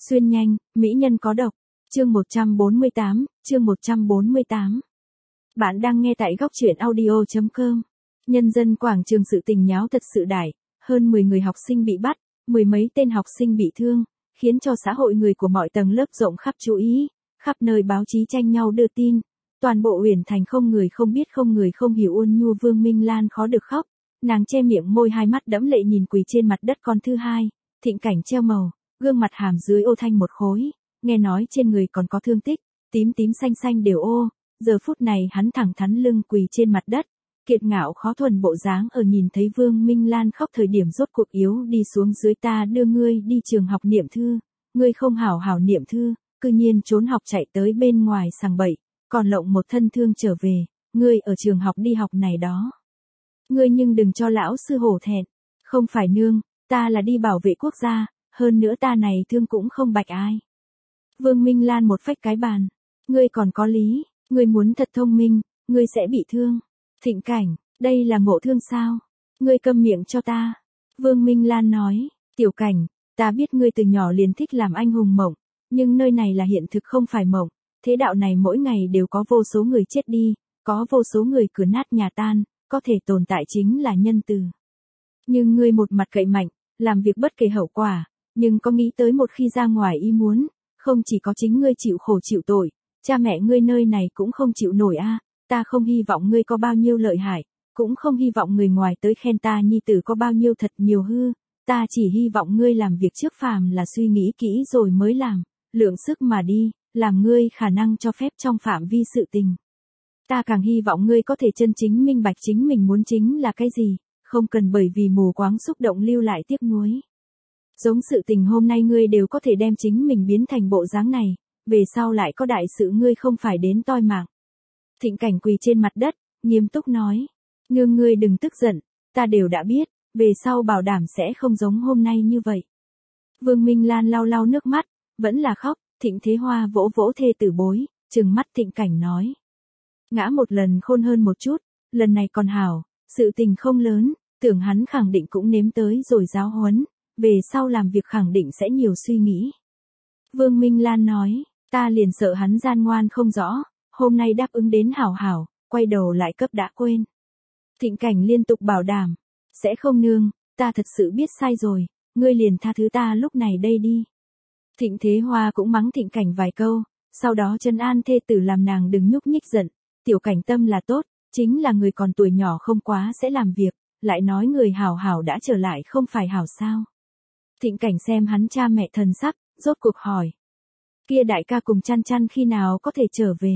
Xuyên nhanh, mỹ nhân có độc. Chương 148, chương 148. Bạn đang nghe tại góc truyện audio.com. Nhân dân quảng trường sự tình nháo thật sự đại, hơn 10 người học sinh bị bắt, mười mấy tên học sinh bị thương, khiến cho xã hội người của mọi tầng lớp rộng khắp chú ý, khắp nơi báo chí tranh nhau đưa tin. Toàn bộ Uyển Thành không người không biết không người không hiểu ôn nhu Vương Minh Lan khó được khóc, nàng che miệng môi hai mắt đẫm lệ nhìn quỳ trên mặt đất con thứ hai, Thịnh Cảnh treo màu, gương mặt hàm dưới ô thanh một khối, nghe nói trên người còn có thương tích, tím tím xanh xanh đều ô, giờ phút này hắn thẳng thắn lưng quỳ trên mặt đất, kiệt ngạo khó thuần bộ dáng ở nhìn thấy Vương Minh Lan khóc thời điểm rốt cuộc yếu đi xuống dưới ta đưa ngươi đi trường học niệm thư, ngươi không hảo hảo niệm thư, cư nhiên trốn học chạy tới bên ngoài sằng bậy, còn lộng một thân thương trở về, ngươi ở trường học đi học này đó. Ngươi nhưng đừng cho lão sư hổ thẹn, không phải nương, ta là đi bảo vệ quốc gia, hơn nữa ta này thương cũng không bạch ai. Vương Minh Lan một phách cái bàn, ngươi còn có lý, ngươi muốn thật thông minh, ngươi sẽ bị thương. Thịnh Cảnh, đây là ngộ thương sao? Ngươi câm miệng cho ta. Vương Minh Lan nói, Tiểu Cảnh, ta biết ngươi từ nhỏ liền thích làm anh hùng mộng, nhưng nơi này là hiện thực không phải mộng, thế đạo này mỗi ngày đều có vô số người chết đi, có vô số người cửa nát nhà tan, có thể tồn tại chính là nhân từ. Nhưng ngươi một mặt cậy mạnh, làm việc bất kể hậu quả, nhưng có nghĩ tới một khi ra ngoài ý muốn, không chỉ có chính ngươi chịu khổ chịu tội, cha mẹ ngươi nơi này cũng không chịu nổi a. Ta không hy vọng ngươi có bao nhiêu lợi hại, cũng không hy vọng người ngoài tới khen ta nhi tử có bao nhiêu thật nhiều hư, ta chỉ hy vọng ngươi làm việc trước phàm là suy nghĩ kỹ rồi mới làm, lượng sức mà đi, làm ngươi khả năng cho phép trong phạm vi sự tình. Ta càng hy vọng ngươi có thể chân chính minh bạch chính mình muốn chính là cái gì, không cần bởi vì mù quáng xúc động lưu lại tiếc nuối. Giống sự tình hôm nay ngươi đều có thể đem chính mình biến thành bộ dáng này, về sau lại có đại sự ngươi không phải đến toi mạng. Thịnh Cảnh quỳ trên mặt đất, nghiêm túc nói, nương ngươi đừng tức giận, ta đều đã biết, về sau bảo đảm sẽ không giống hôm nay như vậy. Vương Minh Lan lau lau nước mắt, vẫn là khóc, Thịnh Thế Hoa vỗ vỗ thê tử bối, trừng mắt Thịnh Cảnh nói. Ngã một lần khôn hơn một chút, lần này còn hảo, sự tình không lớn, tưởng hắn khẳng định cũng nếm tới rồi giáo huấn, về sau làm việc khẳng định sẽ nhiều suy nghĩ. Vương Minh Lan nói, ta liền sợ hắn gian ngoan không rõ, hôm nay đáp ứng đến hảo hảo, quay đầu lại cấp đã quên. Thịnh Cảnh liên tục bảo đảm, sẽ không nương, ta thật sự biết sai rồi, ngươi liền tha thứ ta lúc này đây đi. Thịnh Thế Hoa cũng mắng Thịnh Cảnh vài câu, sau đó trấn an thê tử làm nàng đừng nhúc nhích giận, Tiểu Cảnh tâm là tốt, chính là người còn tuổi nhỏ không quá sẽ làm việc, lại nói người hảo hảo đã trở lại không phải hảo sao. Thịnh Cảnh xem hắn cha mẹ thần sắc, rốt cuộc hỏi. Kia đại ca cùng Chăn Chăn khi nào có thể trở về?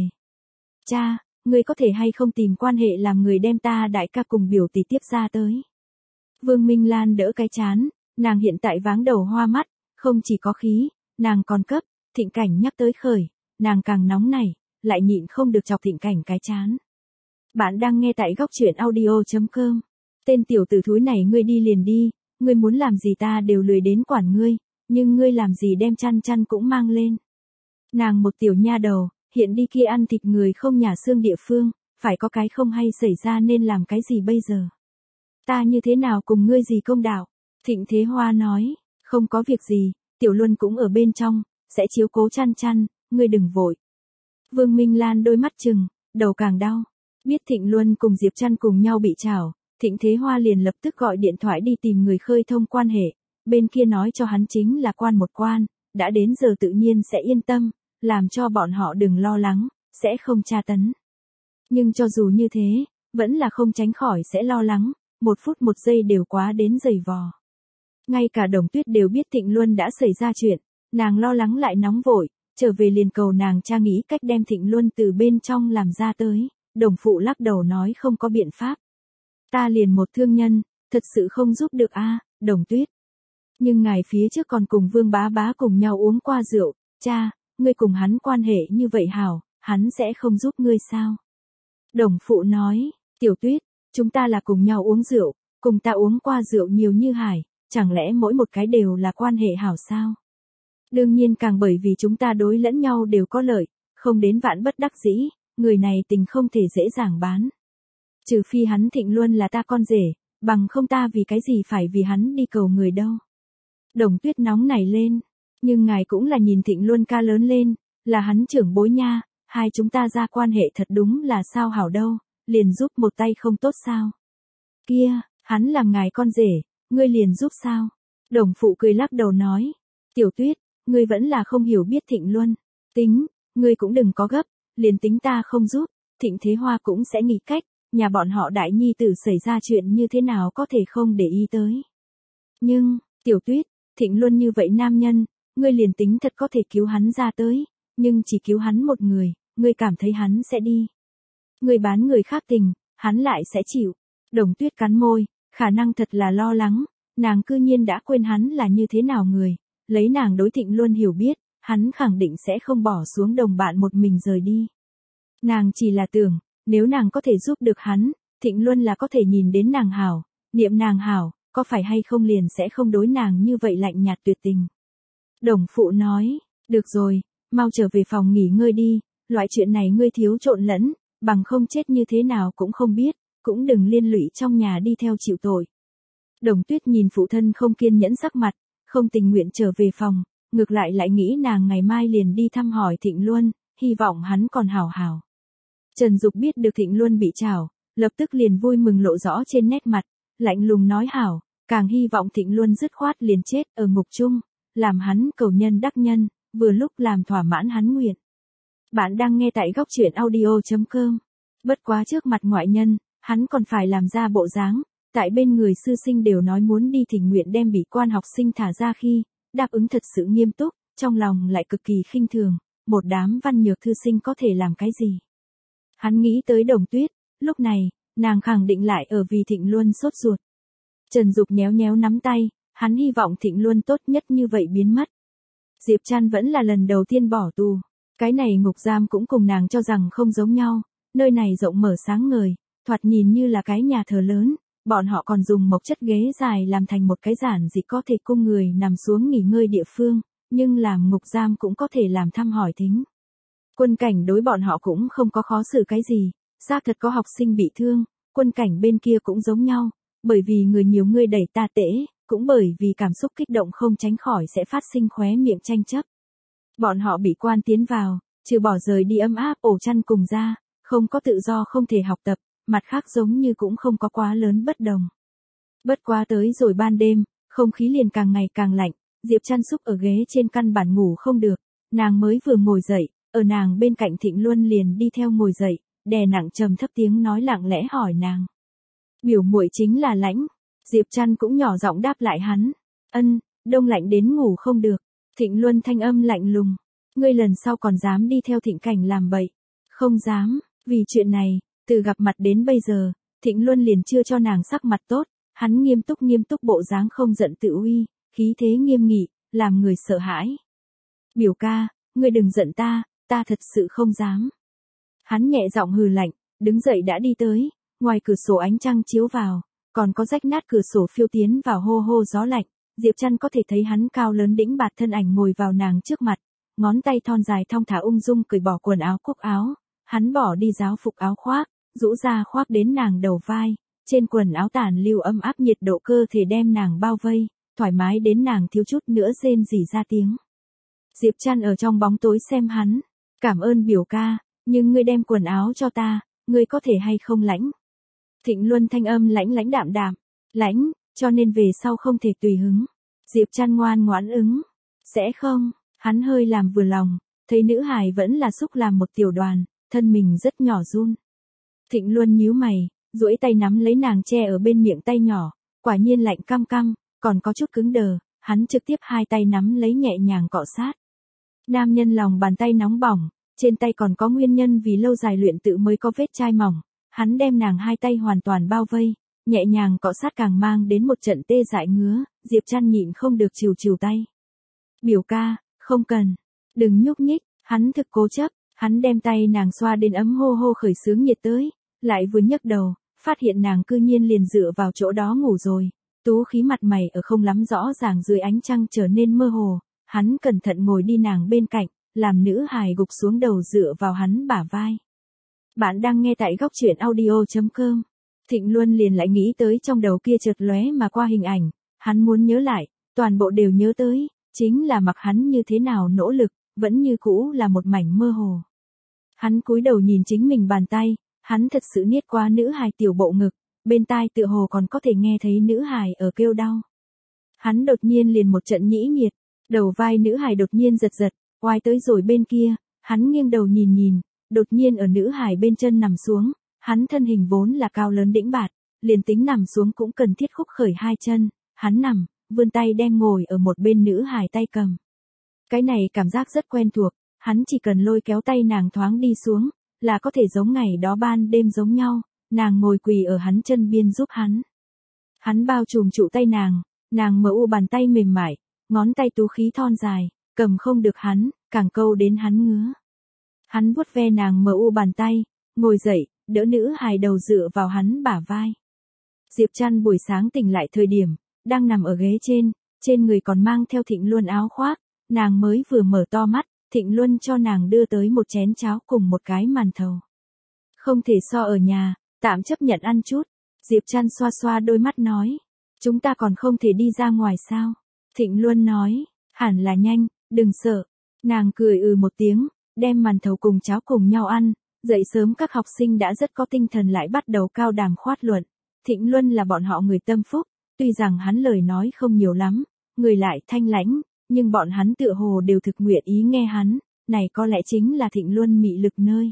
Cha, ngươi có thể hay không tìm quan hệ làm người đem ta đại ca cùng biểu tỷ tiếp ra tới? Vương Minh Lan đỡ cái chán, nàng hiện tại váng đầu hoa mắt, không chỉ có khí, nàng còn cấp, Thịnh Cảnh nhắc tới khởi, nàng càng nóng nảy, lại nhịn không được chọc Thịnh Cảnh cái chán. Bạn đang nghe tại góc truyện audio.com. Tên tiểu tử thúi này ngươi đi liền đi, ngươi muốn làm gì ta đều lười đến quản ngươi, nhưng ngươi làm gì đem Chăn Chăn cũng mang lên. Nàng một tiểu nha đầu, hiện đi kia ăn thịt người không nhà xương địa phương, phải có cái không hay xảy ra nên làm cái gì bây giờ? Ta như thế nào cùng ngươi gì công đạo? Thịnh Thế Hoa nói, không có việc gì, Tiểu Luân cũng ở bên trong, sẽ chiếu cố Chăn Chăn, ngươi đừng vội. Vương Minh Lan đôi mắt trừng, đầu càng đau, biết Thịnh Luân cùng Diệp Chăn cùng nhau bị trảo, Thịnh Thế Hoa liền lập tức gọi điện thoại đi tìm người khơi thông quan hệ, bên kia nói cho hắn chính là quan một quan, đã đến giờ tự nhiên sẽ yên tâm, làm cho bọn họ đừng lo lắng, sẽ không tra tấn. Nhưng cho dù như thế, vẫn là không tránh khỏi sẽ lo lắng, một phút một giây đều quá đến dày vò. Ngay cả Đồng Tuyết đều biết Thịnh Luân đã xảy ra chuyện, nàng lo lắng lại nóng vội, trở về liền cầu nàng cha nghĩ cách đem Thịnh Luân từ bên trong làm ra tới, Đồng phụ lắc đầu nói không có biện pháp. Ta liền một thương nhân, thật sự không giúp được a, Đồng Tuyết. Nhưng ngài phía trước còn cùng Vương Bá Bá cùng nhau uống qua rượu, cha, ngươi cùng hắn quan hệ như vậy hảo, hắn sẽ không giúp ngươi sao? Đồng phụ nói, Tiểu Tuyết, chúng ta là cùng nhau uống rượu, cùng ta uống qua rượu nhiều như hải, chẳng lẽ mỗi một cái đều là quan hệ hảo sao? Đương nhiên càng bởi vì chúng ta đối lẫn nhau đều có lợi, không đến vạn bất đắc dĩ, người này tình không thể dễ dàng bán. Trừ phi hắn Thịnh Luân là ta con rể, bằng không ta vì cái gì phải vì hắn đi cầu người đâu. Đồng Tuyết nóng nảy lên, Nhưng ngài cũng là nhìn Thịnh Luân ca lớn lên, là hắn trưởng bối nha, hai chúng ta ra quan hệ thật đúng là sao hảo đâu, liền giúp một tay không tốt sao. Kia, hắn làm ngài con rể, ngươi liền giúp sao? Đồng phụ cười lắc đầu nói, Tiểu Tuyết, ngươi vẫn là không hiểu biết Thịnh Luân, tính, ngươi cũng đừng có gấp, liền tính ta không giúp, Thịnh Thế Hoa cũng sẽ nghĩ cách, nhà bọn họ đại nhi tử xảy ra chuyện như thế nào có thể không để ý tới. Nhưng, Tiểu Tuyết, Thịnh Luân như vậy nam nhân, ngươi liền tính thật có thể cứu hắn ra tới, nhưng chỉ cứu hắn một người, ngươi cảm thấy hắn sẽ đi. Ngươi bán người khác tình, hắn lại sẽ chịu. Đồng Tuyết cắn môi, khả năng thật là lo lắng, nàng cư nhiên đã quên hắn là như thế nào người, lấy nàng đối Thịnh Luân hiểu biết, hắn khẳng định sẽ không bỏ xuống đồng bạn một mình rời đi. Nàng chỉ là tưởng, nếu nàng có thể giúp được hắn, Thịnh Luân là có thể nhìn đến nàng hảo, niệm nàng hảo, có phải hay không liền sẽ không đối nàng như vậy lạnh nhạt tuyệt tình. Đồng phụ nói, được rồi, mau trở về phòng nghỉ ngơi đi, loại chuyện này ngươi thiếu trộn lẫn, bằng không chết như thế nào cũng không biết, cũng đừng liên lụy trong nhà đi theo chịu tội. Đồng Tuyết nhìn phụ thân không kiên nhẫn sắc mặt, không tình nguyện trở về phòng, ngược lại nghĩ nàng ngày mai liền đi thăm hỏi Thịnh Luân, hy vọng hắn còn hảo hảo. Trần Dục biết được Thịnh Luân bị trảo, lập tức liền vui mừng lộ rõ trên nét mặt, lạnh lùng nói hảo, càng hy vọng Thịnh Luân dứt khoát liền chết ở ngục chung, làm hắn cầu nhân đắc nhân, vừa lúc làm thỏa mãn hắn nguyện. Bạn đang nghe tại góc truyện audio.com. Bất quá trước mặt ngoại nhân, hắn còn phải làm ra bộ dáng, tại bên người sư sinh đều nói muốn đi thỉnh nguyện đem bị quan học sinh thả ra khi, đáp ứng thật sự nghiêm túc, trong lòng lại cực kỳ khinh thường, một đám văn nhược thư sinh có thể làm cái gì. Hắn nghĩ tới Đồng Tuyết, lúc này, nàng khẳng định lại ở vì Thịnh Luân sốt ruột. Trần Dục nhéo nhéo nắm tay, hắn hy vọng Thịnh Luân tốt nhất như vậy biến mất. Diệp Trăn vẫn là lần đầu tiên bỏ tù, cái này ngục giam cũng cùng nàng cho rằng không giống nhau, nơi này rộng mở sáng ngời, thoạt nhìn như là cái nhà thờ lớn, bọn họ còn dùng mộc chất ghế dài làm thành một cái giản dị có thể cung người nằm xuống nghỉ ngơi địa phương, nhưng làm ngục giam cũng có thể làm thăm hỏi thính. Quân cảnh đối bọn họ cũng không có khó xử cái gì, xác thật có học sinh bị thương, quân cảnh bên kia cũng giống nhau, bởi vì người nhiều người đẩy ta tễ, cũng bởi vì cảm xúc kích động không tránh khỏi sẽ phát sinh khóe miệng tranh chấp. Bọn họ bị quan tiến vào, trừ bỏ rời đi ấm áp ổ chăn cùng ra, không có tự do không thể học tập, mặt khác giống như cũng không có quá lớn bất đồng. Bất quá tới rồi ban đêm, không khí liền càng ngày càng lạnh, Diệp Trăn xúc ở ghế trên căn bản ngủ không được, nàng mới vừa ngồi dậy, ở nàng bên cạnh Thịnh Luân liền đi theo ngồi dậy, đè nặng trầm thấp tiếng nói lặng lẽ hỏi nàng. Biểu muội chính là Lãnh. Diệp Trăn cũng nhỏ giọng đáp lại hắn. Ân, đông lạnh đến ngủ không được. Thịnh Luân thanh âm lạnh lùng. Ngươi lần sau còn dám đi theo Thịnh Cảnh làm bậy. Không dám, vì chuyện này, từ gặp mặt đến bây giờ, Thịnh Luân liền chưa cho nàng sắc mặt tốt. Hắn nghiêm túc bộ dáng không giận tự uy, khí thế nghiêm nghị, làm người sợ hãi. Biểu ca, ngươi đừng giận ta thật sự không dám. Hắn nhẹ giọng hừ lạnh, đứng dậy đã đi tới, ngoài cửa sổ ánh trăng chiếu vào, còn có rách nát cửa sổ phiêu tiến vào hô hô gió lạnh, Diệp Trăn có thể thấy hắn cao lớn đĩnh bạt thân ảnh ngồi vào nàng trước mặt, ngón tay thon dài thong thả ung dung cởi bỏ quần áo cúc áo, hắn bỏ đi giáo phục áo khoác, rũ ra khoác đến nàng đầu vai, trên quần áo tản lưu ấm áp nhiệt độ cơ thể đem nàng bao vây, thoải mái đến nàng thiếu chút nữa rên rỉ ra tiếng. Diệp Trăn ở trong bóng tối xem hắn, cảm ơn biểu ca, nhưng ngươi đem quần áo cho ta, ngươi có thể hay không Lãnh? Thịnh Luân thanh âm lãnh đạm đạm, Lãnh, cho nên về sau không thể tùy hứng. Diệp Trăn ngoan ngoãn ứng, sẽ không, hắn hơi làm vừa lòng, thấy nữ hài vẫn là xúc làm một tiểu đoàn, thân mình rất nhỏ run. Thịnh Luân nhíu mày, duỗi tay nắm lấy nàng che ở bên miệng tay nhỏ, quả nhiên lạnh căm căm, còn có chút cứng đờ, hắn trực tiếp hai tay nắm lấy nhẹ nhàng cọ sát. Nam nhân lòng bàn tay nóng bỏng, trên tay còn có nguyên nhân vì lâu dài luyện tự mới có vết chai mỏng, hắn đem nàng hai tay hoàn toàn bao vây, nhẹ nhàng cọ sát càng mang đến một trận tê dại ngứa, Diệp Trăn nhịn không được trìu tay. Biểu ca, không cần, đừng nhúc nhích, hắn thực cố chấp, hắn đem tay nàng xoa đến ấm hô hô khởi sướng nhiệt tới, lại vừa nhấc đầu, phát hiện nàng cư nhiên liền dựa vào chỗ đó ngủ rồi, tú khí mặt mày ở không lắm rõ ràng dưới ánh trăng trở nên mơ hồ, hắn cẩn thận ngồi đi nàng bên cạnh, làm nữ hài gục xuống đầu dựa vào hắn bả vai. Bạn đang nghe tại góc truyện audio.com. Thịnh Luân liền lại nghĩ tới trong đầu kia chợt lóe mà qua hình ảnh, hắn muốn nhớ lại, toàn bộ đều nhớ tới, Chính là mặc hắn như thế nào nỗ lực, vẫn như cũ là một mảnh mơ hồ. Hắn cúi đầu nhìn chính mình bàn tay, hắn thật sự niết qua nữ hài tiểu bộ ngực, bên tai tựa hồ còn có thể nghe thấy nữ hài ở kêu đau. Hắn đột nhiên liền một trận nhĩ nhiệt, đầu vai nữ hài đột nhiên giật giật, oai tới rồi bên kia, hắn nghiêng đầu nhìn nhìn, đột nhiên ở nữ hài bên chân nằm xuống, hắn thân hình vốn là cao lớn đĩnh bạt, liền tính nằm xuống cũng cần thiết khúc khởi hai chân, hắn nằm, vươn tay đen ngồi ở một bên nữ hài tay cầm. Cái này cảm giác rất quen thuộc, hắn chỉ cần lôi kéo tay nàng thoáng đi xuống, là có thể giống ngày đó ban đêm giống nhau, nàng ngồi quỳ ở hắn chân biên giúp hắn. Hắn bao trùm trụ tay nàng mờ u bàn tay mềm mại, ngón tay tú khí thon dài, cầm không được hắn, càng câu đến hắn ngứa. Hắn vuốt ve nàng mờ u bàn tay, ngồi dậy, đỡ nữ hài đầu dựa vào hắn bả vai. Diệp Trăn buổi sáng tỉnh lại thời điểm, đang nằm ở ghế trên người còn mang theo Thịnh Luân áo khoác, nàng mới vừa mở to mắt, Thịnh Luân cho nàng đưa tới một chén cháo cùng một cái màn thầu. Không thể so ở nhà, tạm chấp nhận ăn chút. Diệp Trăn xoa xoa đôi mắt nói, chúng ta còn không thể đi ra ngoài sao? Thịnh Luân nói, hẳn là nhanh, đừng sợ. Nàng cười một tiếng, đem màn thầu cùng cháo cùng nhau ăn, dậy sớm các học sinh đã rất có tinh thần lại bắt đầu cao đàm khoát luận. Thịnh Luân là bọn họ người tâm phúc, tuy rằng hắn lời nói không nhiều lắm, người lại thanh lãnh, nhưng bọn hắn tựa hồ đều thực nguyện ý nghe hắn, này có lẽ chính là Thịnh Luân mị lực nơi.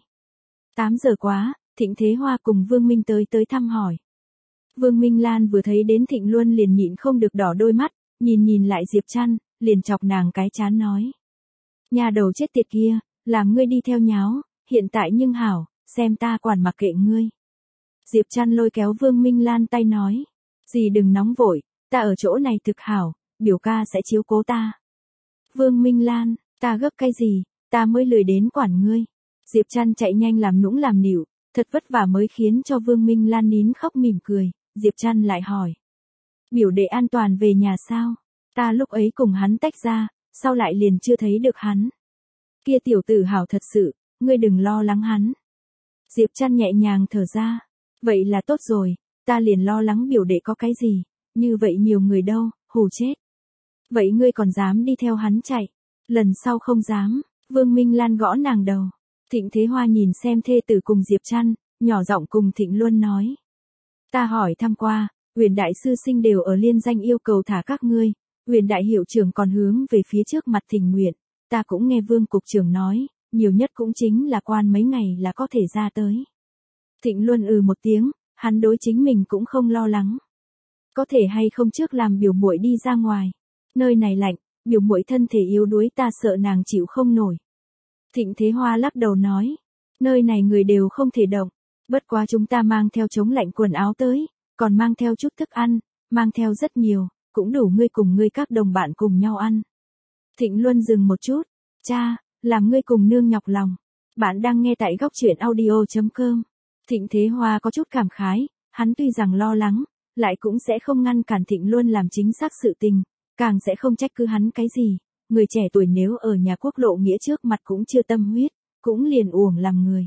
8 giờ quá, Thịnh Thế Hoa cùng Vương Minh tới thăm hỏi. Vương Minh Lan vừa thấy đến Thịnh Luân liền nhịn không được đỏ đôi mắt, nhìn lại Diệp Trăn, liền chọc nàng cái chán nói. Nhà đầu chết tiệt kia, làm ngươi đi theo nháo, hiện tại nhưng hảo, xem ta quản mặc kệ ngươi. Diệp Trăn lôi kéo Vương Minh Lan tay nói. Dì đừng nóng vội, ta ở chỗ này thực hảo, biểu ca sẽ chiếu cố ta. Vương Minh Lan, ta gấp cái gì, ta mới lười đến quản ngươi. Diệp Trăn chạy nhanh làm nũng làm nịu, thật vất vả mới khiến cho Vương Minh Lan nín khóc mỉm cười. Diệp Trăn lại hỏi. Biểu đệ an toàn về nhà sao? Ta lúc ấy cùng hắn tách ra, sau lại liền chưa thấy được hắn. Kia tiểu tử hảo thật sự, ngươi đừng lo lắng hắn. Diệp Trăn nhẹ nhàng thở ra. Vậy là tốt rồi, ta liền lo lắng biểu đệ có cái gì, như vậy nhiều người đâu, hù chết. Vậy ngươi còn dám đi theo hắn chạy, lần sau không dám. Vương Minh Lan gõ nàng đầu. Thịnh Thế Hoa nhìn xem thê tử cùng Diệp Trăn, nhỏ giọng cùng Thịnh Luân nói. Ta hỏi thăm qua, Huyền đại sư sinh đều ở liên danh yêu cầu thả các ngươi, Huyền đại hiệu trưởng còn hướng về phía trước mặt thỉnh nguyện, ta cũng nghe Vương cục trưởng nói, nhiều nhất cũng chính là quan mấy ngày là có thể ra tới. Thịnh Luân một tiếng, hắn đối chính mình cũng không lo lắng. Có thể hay không trước làm biểu muội đi ra ngoài, nơi này lạnh, biểu muội thân thể yếu đuối ta sợ nàng chịu không nổi. Thịnh Thế Hoa lắc đầu nói, nơi này người đều không thể động, bất quá chúng ta mang theo chống lạnh quần áo tới, còn mang theo chút thức ăn, mang theo rất nhiều, cũng đủ ngươi cùng ngươi các đồng bạn cùng nhau ăn. Thịnh Luân dừng một chút, cha, làm ngươi cùng nương nhọc lòng. Bạn đang nghe tại góc truyện audio.com. Thịnh Thế Hoa có chút cảm khái, hắn tuy rằng lo lắng, lại cũng sẽ không ngăn cản Thịnh Luân làm chính xác sự tình, càng sẽ không trách cứ hắn cái gì. Người trẻ tuổi nếu ở nhà quốc lộ nghĩa trước mặt cũng chưa tâm huyết, cũng liền uổng làm người.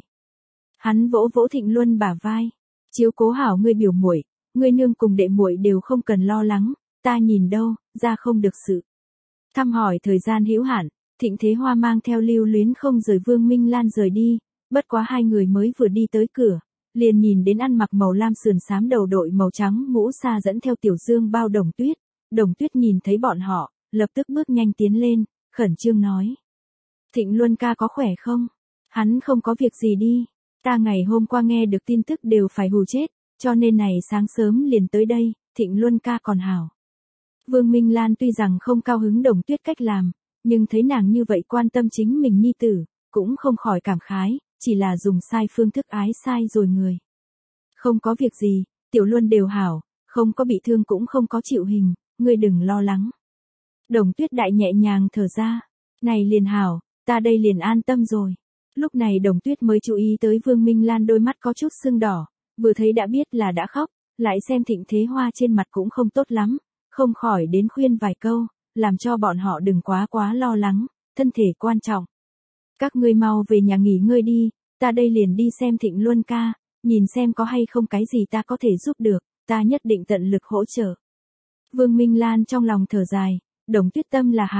Hắn vỗ vỗ Thịnh Luân bả vai, chiếu cố hảo ngươi biểu muội, ngươi nương cùng đệ muội đều không cần lo lắng, ta nhìn đâu, ra không được sự. Thăm hỏi thời gian hữu hạn, Thịnh Thế Hoa mang theo Lưu Luyến không rời Vương Minh Lan rời đi, bất quá hai người mới vừa đi tới cửa, liền nhìn đến ăn mặc màu lam sườn xám đầu đội màu trắng mũ sa dẫn theo Tiểu Dương bao Đồng Tuyết nhìn thấy bọn họ, lập tức bước nhanh tiến lên, khẩn trương nói. Thịnh Luân ca có khỏe không? Hắn không có việc gì đi, ta ngày hôm qua nghe được tin tức đều phải hù chết, cho nên này sáng sớm liền tới đây, Thịnh Luân ca còn hảo. Vương Minh Lan tuy rằng không cao hứng Đồng Tuyết cách làm, nhưng thấy nàng như vậy quan tâm chính mình nhi tử, cũng không khỏi cảm khái, chỉ là dùng sai phương thức ái sai rồi người. Không có việc gì, Tiểu Luân đều hảo, không có bị thương cũng không có chịu hình, ngươi đừng lo lắng. Đồng Tuyết đại nhẹ nhàng thở ra, này liền hảo, ta đây liền an tâm rồi. Lúc này Đồng Tuyết mới chú ý tới Vương Minh Lan đôi mắt có chút sưng đỏ, vừa thấy đã biết là đã khóc, lại xem Thịnh Thế Hoa trên mặt cũng không tốt lắm, không khỏi đến khuyên vài câu, làm cho bọn họ đừng quá lo lắng, thân thể quan trọng. Các ngươi mau về nhà nghỉ ngơi đi, ta đây liền đi xem Thịnh Luân ca, nhìn xem có hay không cái gì ta có thể giúp được, ta nhất định tận lực hỗ trợ. Vương Minh Lan trong lòng thở dài, Đồng Tuyết tâm là hảo,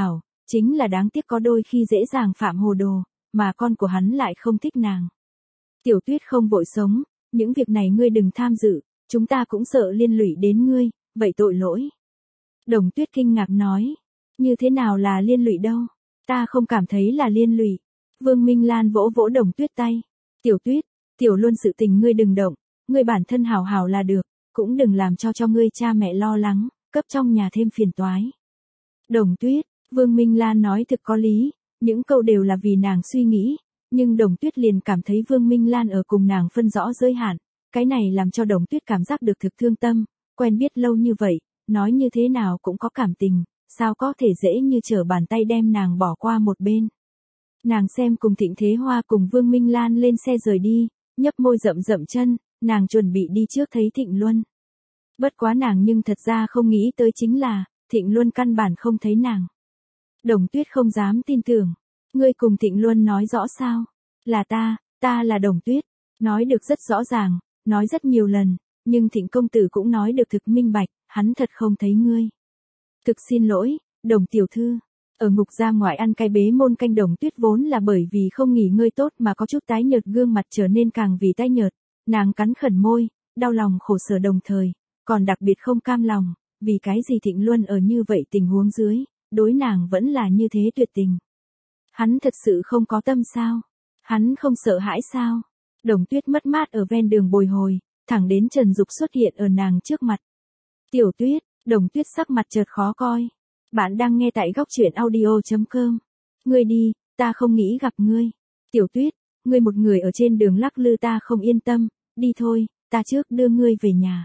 chính là đáng tiếc có đôi khi dễ dàng phạm hồ đồ, mà con của hắn lại không thích nàng. Tiểu Tuyết không vội sống, những việc này ngươi đừng tham dự, chúng ta cũng sợ liên lụy đến ngươi, vậy tội lỗi. Đồng Tuyết kinh ngạc nói, như thế nào là liên lụy đâu, ta không cảm thấy là liên lụy. Vương Minh Lan vỗ vỗ Đồng Tuyết tay, Tiểu Tuyết, Tiểu Luân sự tình ngươi đừng động, ngươi bản thân hảo hảo là được, cũng đừng làm cho ngươi cha mẹ lo lắng, cấp trong nhà thêm phiền toái. Đồng Tuyết, Vương Minh Lan nói thực có lý, những câu đều là vì nàng suy nghĩ, nhưng Đồng Tuyết liền cảm thấy Vương Minh Lan ở cùng nàng phân rõ giới hạn, cái này làm cho Đồng Tuyết cảm giác được thực thương tâm, quen biết lâu như vậy, nói như thế nào cũng có cảm tình, sao có thể dễ như trở bàn tay đem nàng bỏ qua một bên. Nàng xem cùng Thịnh Thế Hoa cùng Vương Minh Lan lên xe rời đi, nhấp môi rậm rậm chân, nàng chuẩn bị đi trước thấy Thịnh Luân. Bất quá nàng nhưng thật ra không nghĩ tới chính là, Thịnh Luân căn bản không thấy nàng. Đồng Tuyết không dám tin tưởng, ngươi cùng Thịnh Luân nói rõ sao? Là ta là Đồng Tuyết, nói được rất rõ ràng, nói rất nhiều lần, nhưng Thịnh công tử cũng nói được thực minh bạch, hắn thật không thấy ngươi. Thực xin lỗi, Đồng tiểu thư. Ở ngục ra ngoại ăn cái bế môn canh Đồng Tuyết vốn là bởi vì không nghỉ ngơi tốt mà có chút tái nhợt, gương mặt trở nên càng vì tái nhợt, nàng cắn khẩn môi, đau lòng khổ sở đồng thời, còn đặc biệt không cam lòng, vì cái gì Thịnh Luân ở như vậy tình huống dưới, đối nàng vẫn là như thế tuyệt tình. Hắn thật sự không có tâm sao? Hắn không sợ hãi sao? Đồng Tuyết mất mát ở ven đường bồi hồi, thẳng đến Trần Dục xuất hiện ở nàng trước mặt. Tiểu Tuyết, Đồng Tuyết sắc mặt chợt khó coi. Bạn đang nghe tại góc truyện audio.com. Ngươi đi, ta không nghĩ gặp ngươi. Tiểu Tuyết, ngươi một người ở trên đường lắc lư ta không yên tâm, đi thôi, ta trước đưa ngươi về nhà.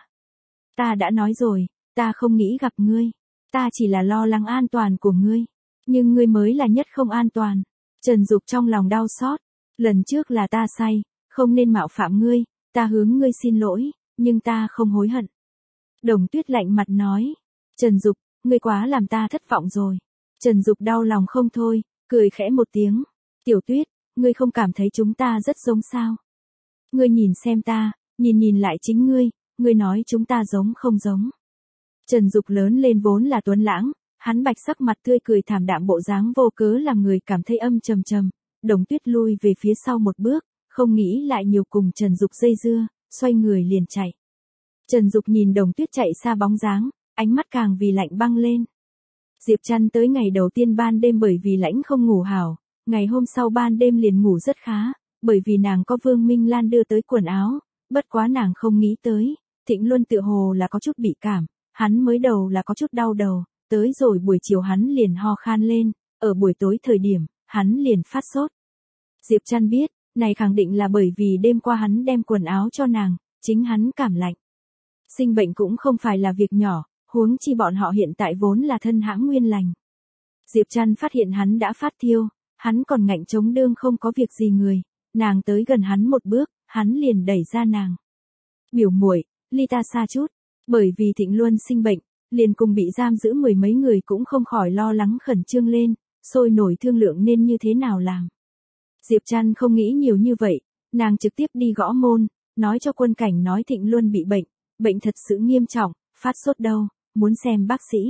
Ta đã nói rồi, ta không nghĩ gặp ngươi. Ta chỉ là lo lắng an toàn của ngươi. Nhưng ngươi mới là nhất không an toàn. Trần Dục trong lòng đau xót. Lần trước là ta sai, không nên mạo phạm ngươi, ta hướng ngươi xin lỗi, nhưng ta không hối hận. Đồng Tuyết lạnh mặt nói. Trần Dục, ngươi quá làm ta thất vọng rồi. Trần Dục đau lòng không thôi, cười khẽ một tiếng. Tiểu Tuyết, ngươi không cảm thấy chúng ta rất giống sao? Ngươi nhìn xem ta, nhìn lại chính ngươi nói chúng ta giống không giống. Trần Dục lớn lên vốn là tuấn lãng, hắn bạch sắc mặt tươi cười thảm đạm bộ dáng vô cớ làm người cảm thấy âm trầm trầm. Đồng Tuyết lui về phía sau một bước, không nghĩ lại nhiều cùng Trần Dục dây dưa, xoay người liền chạy. Trần Dục nhìn Đồng Tuyết chạy xa bóng dáng, ánh mắt càng vì lạnh băng lên. Diệp Trăn tới ngày đầu tiên ban đêm bởi vì lãnh không ngủ hảo, ngày hôm sau ban đêm liền ngủ rất khá, bởi vì nàng có Vương Minh Lan đưa tới quần áo, bất quá nàng không nghĩ tới, Thịnh Luân tựa hồ là có chút bị cảm, hắn mới đầu là có chút đau đầu, tới rồi buổi chiều hắn liền ho khan lên, ở buổi tối thời điểm, hắn liền phát sốt. Diệp Trăn biết, này khẳng định là bởi vì đêm qua hắn đem quần áo cho nàng, chính hắn cảm lạnh. Sinh bệnh cũng không phải là việc nhỏ, huống chi bọn họ hiện tại vốn là thân hãng nguyên lành. Diệp Trăn phát hiện hắn đã phát thiêu, hắn còn ngạnh chống đương không có việc gì người, nàng tới gần hắn một bước, hắn liền đẩy ra nàng. Biểu muội, ly ta xa chút, bởi vì Thịnh Luân sinh bệnh, liền cùng bị giam giữ mười mấy người cũng không khỏi lo lắng khẩn trương lên, sôi nổi thương lượng nên như thế nào làm. Diệp Trăn không nghĩ nhiều như vậy, nàng trực tiếp đi gõ môn, nói cho quân cảnh nói Thịnh Luân bị bệnh thật sự nghiêm trọng, phát sốt đâu, muốn xem bác sĩ.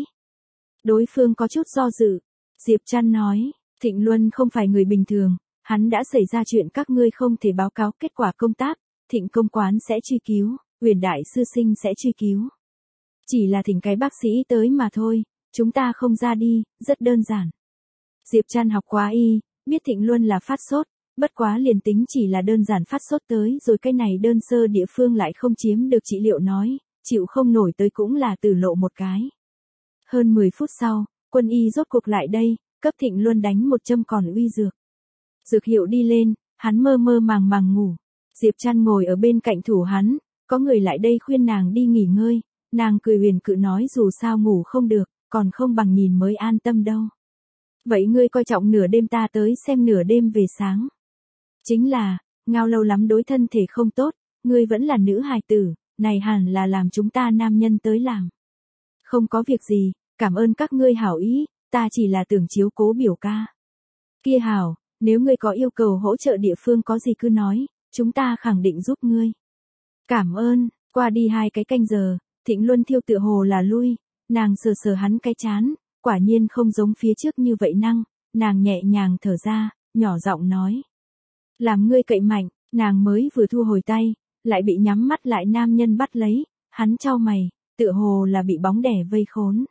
Đối phương có chút do dự. Diệp Trăn nói, Thịnh Luân không phải người bình thường, hắn đã xảy ra chuyện các ngươi không thể báo cáo kết quả công tác, Thịnh công quán sẽ truy cứu, Huyền đại sư sinh sẽ truy cứu. Chỉ là thỉnh cái bác sĩ tới mà thôi, chúng ta không ra đi, rất đơn giản. Diệp Trăn học quá y, biết Thịnh Luân là phát sốt, bất quá liền tính chỉ là đơn giản phát sốt tới rồi cái này đơn sơ địa phương lại không chiếm được trị liệu nói, chịu không nổi tới cũng là tử lộ một cái. Hơn 10 phút sau, quân y rốt cuộc lại đây, cấp Thịnh Luân đánh một châm còn uy dược. Dược hiệu đi lên, hắn mơ mơ màng màng ngủ. Diệp Trăn ngồi ở bên cạnh thủ hắn, có người lại đây khuyên nàng đi nghỉ ngơi, nàng cười huyền cự nói dù sao ngủ không được, còn không bằng nhìn mới an tâm đâu. Vậy ngươi coi trọng nửa đêm ta tới xem nửa đêm về sáng. Chính là, ngao lâu lắm đối thân thể không tốt, ngươi vẫn là nữ hài tử, này hẳn là làm chúng ta nam nhân tới làm. Không có việc gì, cảm ơn các ngươi hảo ý, ta chỉ là tưởng chiếu cố biểu ca. Kia hảo, nếu ngươi có yêu cầu hỗ trợ địa phương có gì cứ nói, chúng ta khẳng định giúp ngươi. Cảm ơn, qua đi 2 cái canh giờ, Thịnh Luân thiêu tựa hồ là lui, nàng sờ sờ hắn cái chán, quả nhiên không giống phía trước như vậy năng, nàng nhẹ nhàng thở ra, nhỏ giọng nói. Làm ngươi cậy mạnh, nàng mới vừa thu hồi tay, lại bị nhắm mắt lại nam nhân bắt lấy, hắn chau mày, tựa hồ là bị bóng đè vây khốn.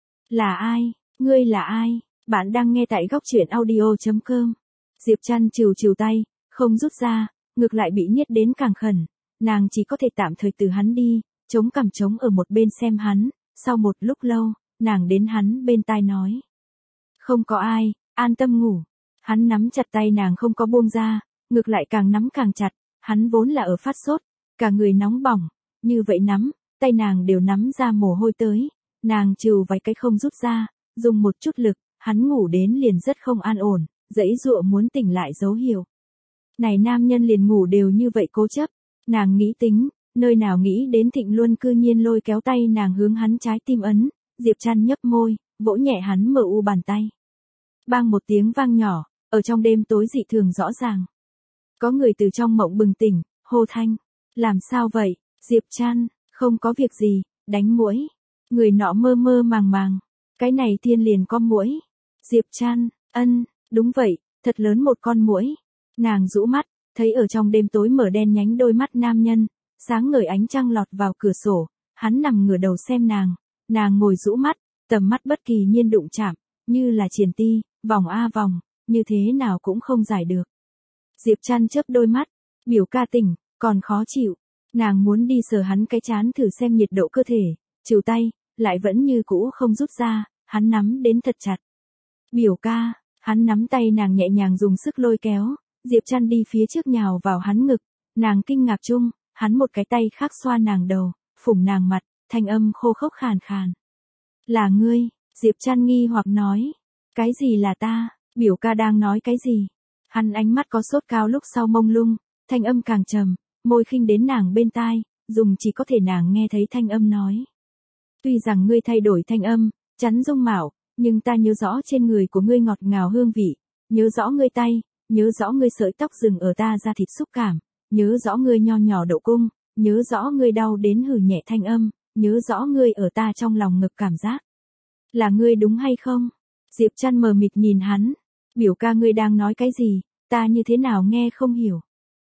Là ai? Ngươi là ai? Bạn đang nghe tại góc truyện audio.com. Diệp Trăn trừ trừ tay, không rút ra, ngược lại bị niết đến càng khẩn, nàng chỉ có thể tạm thời từ hắn đi, chống cằm trống ở một bên xem hắn, sau một lúc lâu, nàng đến hắn bên tai nói. Không có ai, an tâm ngủ. Hắn nắm chặt tay nàng không có buông ra, ngược lại càng nắm càng chặt, hắn vốn là ở phát sốt, cả người nóng bỏng, như vậy nắm, tay nàng đều nắm ra mồ hôi tới, nàng trừ vài cái không rút ra, dùng một chút lực, hắn ngủ đến liền rất không an ổn, giãy giụa muốn tỉnh lại dấu hiệu. Này nam nhân liền ngủ đều như vậy cố chấp, nàng nghĩ tính, nơi nào nghĩ đến Thịnh Luân cư nhiên lôi kéo tay nàng hướng hắn trái tim ấn, Diệp Trăn nhấp môi, vỗ nhẹ hắn mờ u bàn tay. Bang một tiếng vang nhỏ, ở trong đêm tối dị thường rõ ràng. Có người từ trong mộng bừng tỉnh, hô thanh, làm sao vậy, Diệp Trăn, không có việc gì, đánh muỗi. Người nọ mơ mơ màng màng, cái này thiên liền có muỗi. Diệp Trăn, đúng vậy, thật lớn một con muỗi. Nàng rũ mắt, thấy ở trong đêm tối mở đen nhánh đôi mắt nam nhân, sáng ngời ánh trăng lọt vào cửa sổ, hắn nằm ngửa đầu xem nàng ngồi rũ mắt, tầm mắt bất kỳ nhiên đụng chạm, như là triền ti, vòng a vòng, như thế nào cũng không giải được. Diệp Trăn chớp đôi mắt, biểu ca tỉnh, còn khó chịu, nàng muốn đi sờ hắn cái trán thử xem nhiệt độ cơ thể, trừ tay, lại vẫn như cũ không rút ra, hắn nắm đến thật chặt. Biểu ca, hắn nắm tay nàng nhẹ nhàng dùng sức lôi kéo, Diệp Trăn đi phía trước nhào vào hắn ngực, nàng kinh ngạc chung, hắn một cái tay khác xoa nàng đầu, phủng nàng mặt, thanh âm khô khốc khàn khàn. Là ngươi, Diệp Trăn nghi hoặc nói, cái gì là ta, biểu ca đang nói cái gì? Hắn ánh mắt có sốt cao lúc sau mông lung, thanh âm càng trầm, môi khinh đến nàng bên tai, dùng chỉ có thể nàng nghe thấy thanh âm nói. Tuy rằng ngươi thay đổi thanh âm, chắn dung mạo, nhưng ta nhớ rõ trên người của ngươi ngọt ngào hương vị, nhớ rõ ngươi tay, nhớ rõ ngươi sợi tóc rừng ở ta da thịt xúc cảm, nhớ rõ ngươi nho nhỏ độ cung, nhớ rõ ngươi đau đến hừ nhẹ thanh âm, nhớ rõ ngươi ở ta trong lòng ngực cảm giác. Là ngươi đúng hay không? Diệp Trăn mờ mịt nhìn hắn, biểu ca ngươi đang nói cái gì, ta như thế nào nghe không hiểu.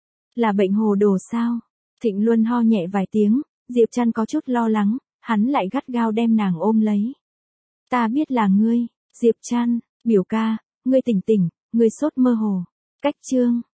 Là bệnh hồ đồ sao? Thịnh Luân ho nhẹ vài tiếng, Diệp Trăn có chút lo lắng, hắn lại gắt gao đem nàng ôm lấy. Ta biết là ngươi, Diệp Trăn, biểu ca, ngươi tỉnh, ngươi sốt mơ hồ. Cách chương